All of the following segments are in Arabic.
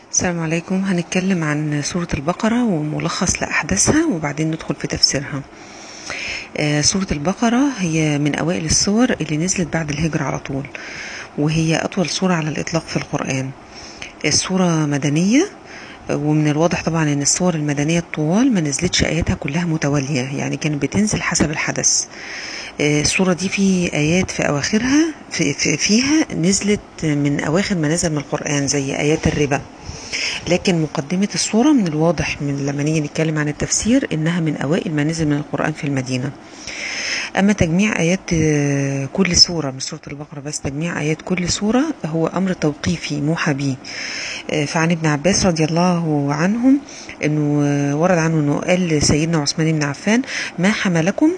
السلام عليكم. هنتكلم عن سورة البقرة وملخص لأحداثها وبعدين ندخل في تفسيرها. سورة البقرة هي من أوائل السور اللي نزلت بعد الهجرة على طول، وهي أطول سورة على الإطلاق في القرآن. السورة مدنية، ومن الواضح طبعا ان السور المدنية الطوال ما نزلتش آياتها كلها متوالية، يعني كانت بتنزل حسب الحدث. السورة دي في آيات في أواخرها فيها نزلت من أواخر ما نزل من القرآن زي آيات الربا، لكن مقدمة السورة من الواضح من لما نيجي نتكلم عن التفسير إنها من أوائل ما نزل من القرآن في المدينة. أما تجميع آيات كل سورة، مش سورة البقرة بس، تجميع آيات كل سورة هو أمر توقيفي موحى به. فعن ابن عباس رضي الله عنهم إنه ورد عنه إنه قال لسيدنا عثمان بن عفان: ما حملكم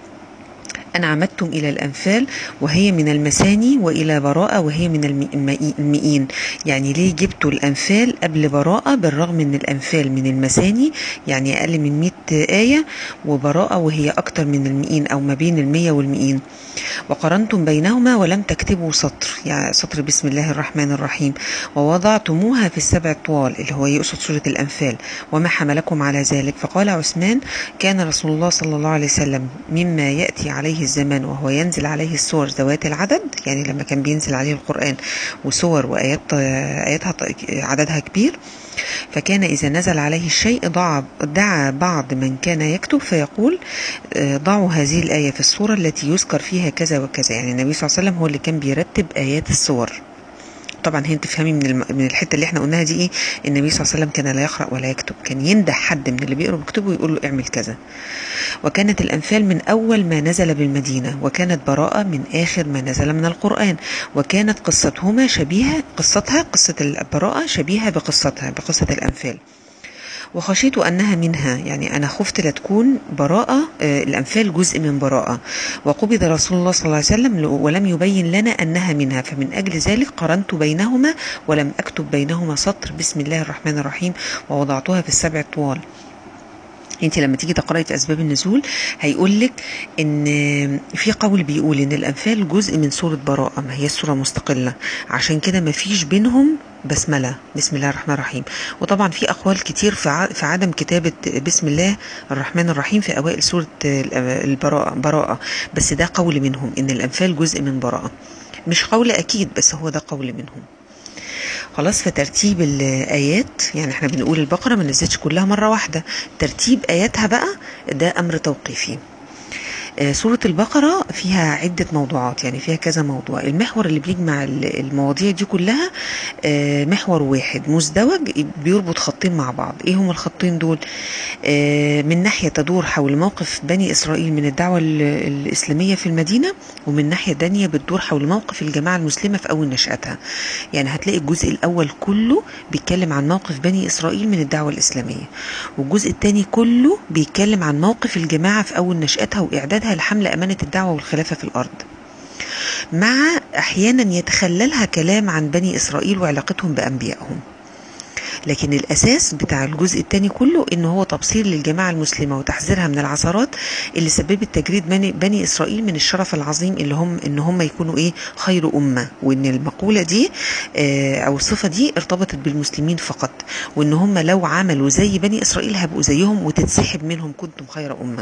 أن عمدتم إلى الأنفال وهي من المثاني وإلى براءة وهي من المئين؟ يعني ليه جبتوا الأنفال قبل براءة بالرغم أن الأنفال من المثاني، يعني أقل من 100 آية، وبراءة وهي أكتر من المئين أو ما بين 100 والمئين، وقرنتم بينهما ولم تكتبوا سطر، يعني سطر بسم الله الرحمن الرحيم، ووضعتموها في السبع الطوال اللي هو يقصد سورة الأنفال، وما حملكم على ذلك؟ فقال عثمان: كان رسول الله صلى الله عليه وسلم مما يأتي عليه الزمان وهو ينزل عليه السور ذوات العدد، يعني لما كان بينزل عليه القرآن وسور وآياتها عددها كبير، فكان إذا نزل عليه الشيء دعا بعض من كان يكتب فيقول: ضعوا هذه الآية في السورة التي يذكر فيها كذا وكذا. يعني النبي صلى الله عليه وسلم هو اللي كان بيرتب آيات السور. طبعا هي تفهمي من الحته اللي احنا قلناها دي ايه؟ النبي صلى الله عليه وسلم كان لا يقرأ ولا يكتب، كان ينده حد من اللي بيقرأ ويكتبه ويقول له اعمل كذا. وكانت الأنفال من أول ما نزل بالمدينة، وكانت براءة من آخر ما نزل من القرآن، وكانت قصتها قصة البراءة شبيهة بقصة الأنفال. وخشيت أنها منها، يعني أنا خفت لتكون براءة الأنفال جزء من براءة، وقبض رسول الله صلى الله عليه وسلم ولم يبين لنا أنها منها، فمن أجل ذلك قرنت بينهما ولم أكتب بينهما سطر بسم الله الرحمن الرحيم، ووضعتها في السبع الطوال. انت لما تيجي تقرأي في أسباب النزول هيقول لك ان في قول بيقول ان الأنفال جزء من سورة براءة، ما هي السورة مستقلة، عشان كده ما فيش بينهم بسملة بسم الله الرحمن الرحيم. وطبعا في أقوال كتير في عدم كتابة بسم الله الرحمن الرحيم في أوائل سورة براءة، بس ده قول منهم ان الأنفال جزء من براءة، مش قول أكيد بس هو ده قول منهم. خلاص، في ترتيب الآيات، يعني احنا بنقول البقرة ما نزلتش كلها مرة واحدة، ترتيب آياتها بقى ده أمر توقيفي. سورة البقرة فيها عدة موضوعات، يعني فيها كذا موضوع. المحور اللي بيجمع المواضيع دي كلها محور واحد مزدوج بيربط خطين مع بعض. ايه هم الخطين دول؟ من ناحية تدور حول موقف بني إسرائيل من الدعوة الإسلامية في المدينة، ومن ناحية تانية بتدور حول موقف الجماعة المسلمة في أول نشأتها. يعني هتلاقي الجزء الأول كله بيتكلم عن موقف بني إسرائيل من الدعوة الإسلامية، والجزء الثاني كله بيتكلم عن موقف الجماعة في أول نشأتها وإعدادها لحمل أمانة الدعوة والخلافة في الأرض، مع أحيانا يتخللها كلام عن بني إسرائيل وعلاقتهم بأنبيائهم. لكن الأساس بتاع الجزء الثاني كله إنه هو تبصير للجماعة المسلمة وتحذيرها من العثرات اللي سببت تجريد بني إسرائيل من الشرف العظيم اللي هم إن هم يكونوا خير أمة، وإن المقولة دي أو الصفة دي ارتبطت بالمسلمين فقط، وإن هم لو عملوا زي بني إسرائيل هبقوا زيهم وتتسحب منهم كنتم خير أمة.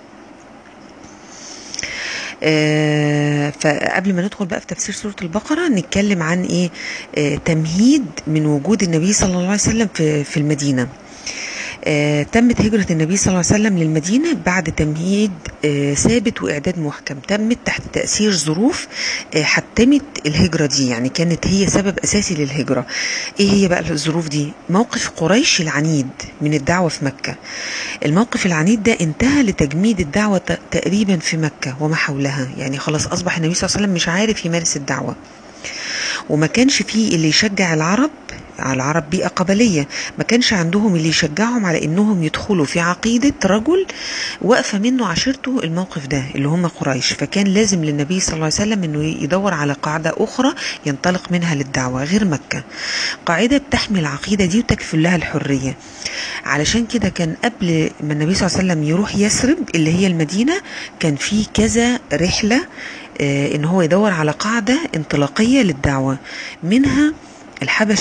فقبل ما ندخل بقى في تفسير سورة البقرة نتكلم عن تمهيد من وجود النبي صلى الله عليه وسلم في المدينة. تمت هجرة النبي صلى الله عليه وسلم للمدينة بعد تمهيد ثابت وإعداد محكم، تمت تحت تأثير ظروف حتمت الهجرة دي، يعني كانت هي سبب أساسي للهجرة. إيه هي بقى الظروف دي؟ موقف قريش العنيد من الدعوة في مكة. الموقف العنيد ده انتهى لتجميد الدعوة تقريبا في مكة وما حولها، يعني خلاص أصبح النبي صلى الله عليه وسلم مش عارف يمارس الدعوة، وما كانش فيه اللي يشجع العرب بيئة قبلية، ما كانش عندهم اللي يشجعهم على انهم يدخلوا في عقيدة رجل وقف منه عشيرته الموقف ده اللي هم قريش. فكان لازم للنبي صلى الله عليه وسلم انه يدور على قاعدة اخرى ينطلق منها للدعوة غير مكة، قاعدة بتحمي العقيدة دي وتكفل لها الحرية. علشان كده كان قبل ما النبي صلى الله عليه وسلم يروح يثرب اللي هي المدينة كان في كذا رحلة ان هو يدور على قاعدة انطلاقية للدعوة، منها الحبشة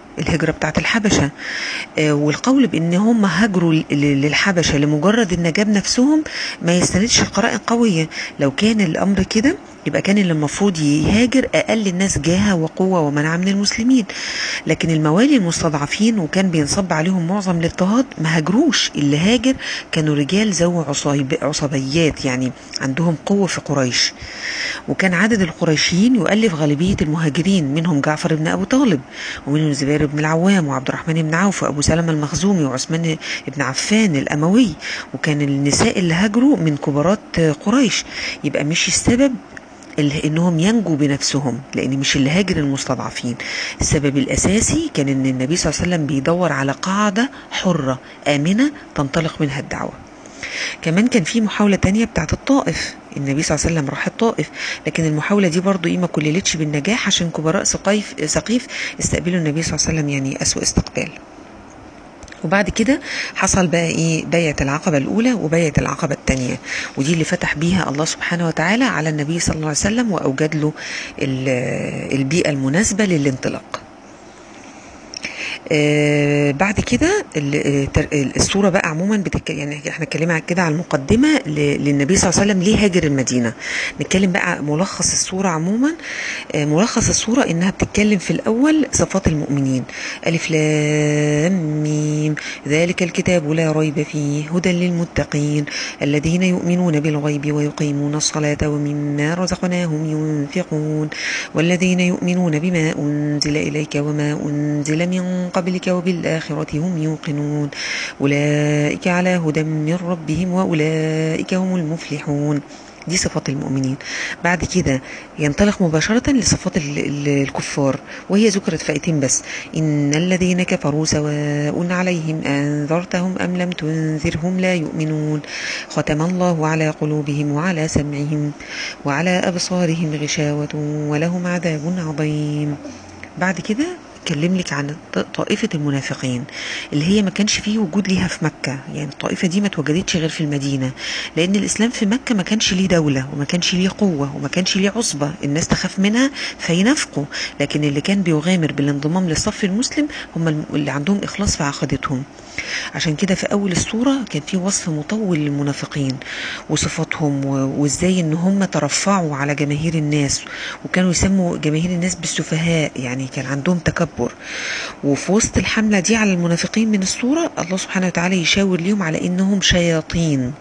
الهجرة بتاعت الحبشة. والقول بان هم هاجروا للحبشة لمجرد النجاة بنفسهم ما يستندش قرائن قوية. لو كان الامر كده يبقى كان اللي المفروض يهاجر اقل الناس جاهة وقوة ومنع من المسلمين، لكن الموالي المستضعفين وكان بينصب عليهم معظم الاضطهاد ما هاجروش. اللي هاجر كانوا رجال ذوي عصبيات، يعني عندهم قوة في قريش. وكان عدد القريشيين يؤلف غالبية المهاجرين، منهم جعفر بن أبو طالب، ومنهم الزبير بن العوام، وعبد الرحمن بن عوف، وأبو سلمة المخزومي، وعثمان بن عفان الأموي. وكان النساء اللي هاجروا من كبارات قريش. يبقى مش السبب انهم ينجوا بنفسهم، لان مش اللي هاجر المستضعفين. السبب الاساسي كان ان النبي صلى الله عليه وسلم بيدور على قاعدة حرة امنة تنطلق منها الدعوة. كمان كان في محاولة تانية بتاعت الطائف، النبي صلى الله عليه وسلم راح الطائف، لكن المحاولة دي برضو ما كللتش بالنجاح، عشان كبراء سقيف استقبلوا النبي صلى الله عليه وسلم يعني اسوأ استقبال. وبعد كده حصل بقى بيعة العقبة الأولى وبيعة العقبة الثانية، ودي اللي فتح بيها الله سبحانه وتعالى على النبي صلى الله عليه وسلم وأوجد له البيئة المناسبة للانطلاق. بعد كده الصورة بقى عموما يعني احنا اتكلمنا كده على المقدمة للنبي صلى الله عليه وسلم ليه هاجر المدينة. نتكلم بقى ملخص الصورة عموما. ملخص الصورة انها بتتكلم في الاول صفات المؤمنين، الف لام ميم ذلك الكتاب لا ريب فيه هدى للمتقين الذين يؤمنون بالغيب ويقيمون الصلاة ومما رزقناهم ينفقون والذين يؤمنون بما أنزل إليك وما أنزل من قبلك وبالآخرة هم يوقنون أولئك على هدى من ربهم وأولئك هم المفلحون. دي صفات المؤمنين. بعد كده ينطلق مباشرة لصفات الكفار، وهي ذكرت في آيتين بس: إن الذين كفروا سواء عليهم أنذرتهم أم لم تنذرهم لا يؤمنون ختم الله على قلوبهم وعلى سمعهم وعلى أبصارهم غشاوة ولهم عذاب عظيم. بعد كده اتكلم لك عن طائفة المنافقين اللي هي ما كانش فيه وجود ليها في مكة. يعني الطائفة دي ما توجدتش غير في المدينة، لأن الإسلام في مكة ما كانش ليه دولة وما كانش ليه قوة وما كانش ليه عصبة الناس تخاف منها فينافقوا. لكن اللي كان بيغامر بالانضمام للصف المسلم هم اللي عندهم إخلاص في عقيدتهم. عشان كده في أول السورة كان في وصف مطول للمنافقين وصفاتهم، وإزاي إن هم ترفعوا على جماهير الناس وكانوا يسموا جماهير الناس بالسفهاء، يعني كان عندهم تكبر. وفي وسط الحملة دي على المنافقين من السورة الله سبحانه وتعالى يشاور لهم على إنهم شياطين.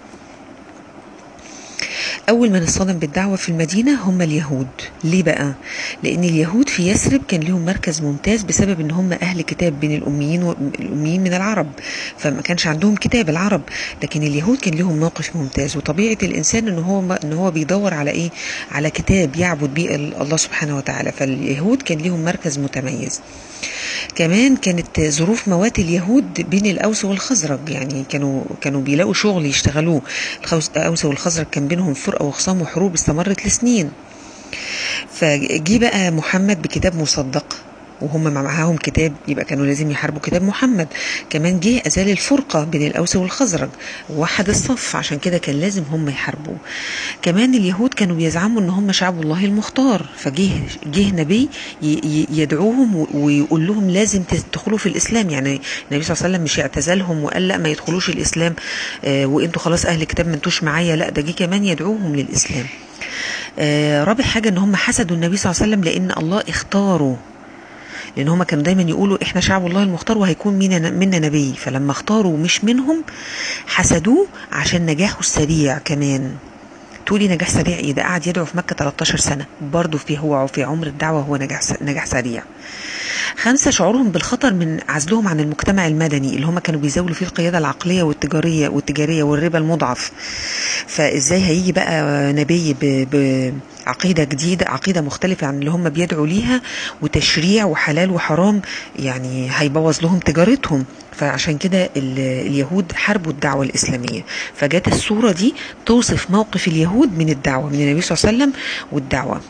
أول من اصطدم بالدعوة في المدينة هم اليهود. ليه بقى؟ لأن اليهود في يثرب كان لهم مركز ممتاز بسبب أن هم أهل كتاب بين الأميين من العرب، فما كانش عندهم كتاب العرب، لكن اليهود كان لهم موقف ممتاز. وطبيعة الإنسان أن هو بيدور على إيه؟ على كتاب يعبد به الله سبحانه وتعالى، فاليهود كان لهم مركز متميز. كمان كانت ظروف موات اليهود بين الأوس والخزرج، يعني كانوا بيلاقوا شغل يشتغلوه. الأوس والخزرج كان بينهم فرقة وخصام وحروب استمرت لسنين. فجي بقى محمد بكتاب مصدق وهم معاهم كتاب، يبقى كانوا لازم يحاربوا كتاب محمد. كمان جه أزال الفرقة بين الأوس والخزرج ووحد الصف، عشان كده كان لازم هم يحاربوا. كمان اليهود كانوا بيزعموا ان هم شعب الله المختار، فجه نبي يدعوهم ويقول لهم لازم تدخلوا في الإسلام. يعني النبي صلى الله عليه وسلم مش اعتزلهم وقال لا ما يدخلوش الإسلام وانتوا خلاص أهل كتاب ما انتوش معايا، لا ده جه كمان يدعوهم للإسلام. رابع حاجة ان هم حسدوا النبي صلى الله عليه وسلم لأن الله اختاره، لأن هما كانوا دايما يقولوا إحنا شعب الله المختار وهيكون منا نبي، فلما اختاروا مش منهم حسدوه عشان نجاحه السريع. كمان تقولي نجاح سريع إيه؟ ده قاعد يدعو في مكة 13 سنة برضو في عمر الدعوة هو نجاح سريع. 5 شعورهم بالخطر من عزلهم عن المجتمع المدني اللي هم كانوا بيزاولوا فيه القيادة العقلية والتجارية والربا المضعف. فإزاي هيجي بقى نبي بعقيدة جديدة، عقيدة مختلفة عن اللي هم بيدعوا ليها، وتشريع وحلال وحرام، يعني هيبوظ لهم تجارتهم. فعشان كده اليهود حاربوا الدعوة الإسلامية. فجت الصورة دي توصف موقف اليهود من الدعوة من النبي صلى الله عليه وسلم والدعوة.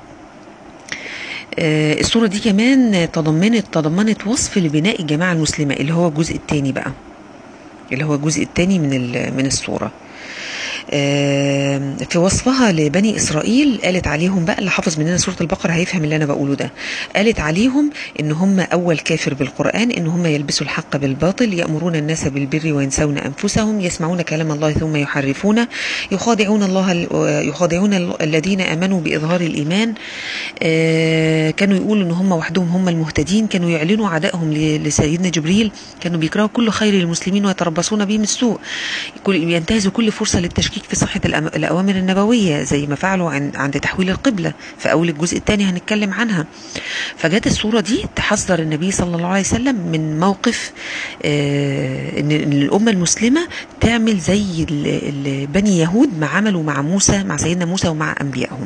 الصورة دي كمان تضمنت وصف لبناء الجماعة المسلمة اللي هو الجزء الثاني بقى، اللي هو الجزء الثاني من الصورة. في وصفها لبني إسرائيل قالت عليهم بقى، اللي حافظ مننا سورة البقرة هيفهم اللي أنا بقوله ده. قالت عليهم إن هم أول كافر بالقرآن، إن هم يلبسوا الحق بالباطل، يأمرون الناس بالبر وينسون أنفسهم، يسمعون كلام الله ثم يحرفونه، يخادعون الذين آمنوا بإظهار الإيمان. كانوا يقولوا إن هم وحدهم هم المهتدين، كانوا يعلنوا عدائهم لسيدنا جبريل، كانوا بيكرهوا كل خير للمسلمين ويتربصون بهم السوء، ينتهزوا كل فرصة للتشكيك في صحة الأوامر النبوية، زي ما فعلوا عند تحويل القبلة في أول الجزء الثاني هنتكلم عنها. فجت الصورة دي تحذر النبي صلى الله عليه وسلم من موقف إن الأمة المسلمة تعمل زي بني يهود ما عملوا مع موسى، مع سيدنا موسى ومع أنبيائهم.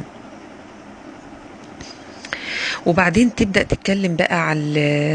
وبعدين تبدأ تتكلم بقى على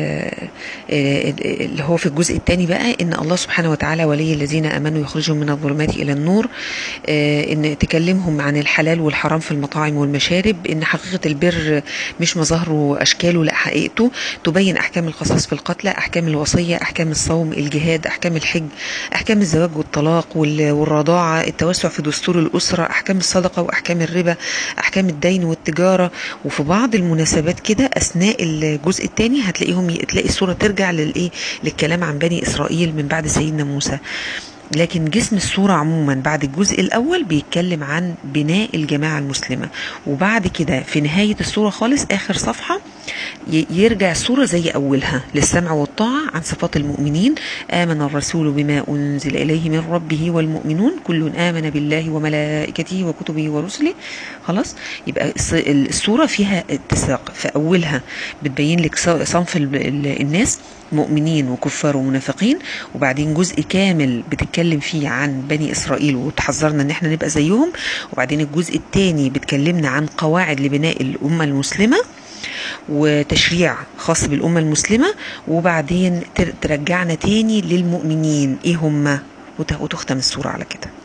اللي هو في الجزء الثاني بقى، ان الله سبحانه وتعالى ولي الذين امنوا يخرجهم من الظلمات الى النور، ان تكلمهم عن الحلال والحرام في المطاعم والمشارب، ان حقيقة البر مش مظاهره واشكاله، لا حقيقته، تبين احكام القصاص في القتلى، احكام الوصية، احكام الصوم، الجهاد، احكام الحج، احكام الزواج والطلاق والرضاعة، التوسع في دستور الاسرة، احكام الصدقة واحكام الربا، احكام الدين والتجارة. وفي بعض المناسبات كده اثناء الجزء الثاني تلاقي الصورة ترجع للكلام عن بني اسرائيل من بعد سيدنا موسى. لكن جسم الصورة عموما بعد الجزء الأول بيتكلم عن بناء الجماعة المسلمة، وبعد كده في نهاية الصورة خالص آخر صفحة يرجع الصورة زي أولها للسمع والطاعة عن صفات المؤمنين. آمن الرسول بما أنزل إليه من ربه والمؤمنون كل آمن بالله وملائكته وكتبه ورسله. خلاص، يبقى الصورة فيها اتساق، في أولها بتبين لك صنف الناس، مؤمنين وكفار ومنافقين، وبعدين جزء كامل بتتكلم فيه عن بني إسرائيل وتحذرنا ان احنا نبقى زيهم، وبعدين الجزء الثاني بتكلمنا عن قواعد لبناء الأمة المسلمة وتشريع خاص بالأمة المسلمة، وبعدين ترجعنا تاني للمؤمنين ايه هم، وتختم السورة على كده.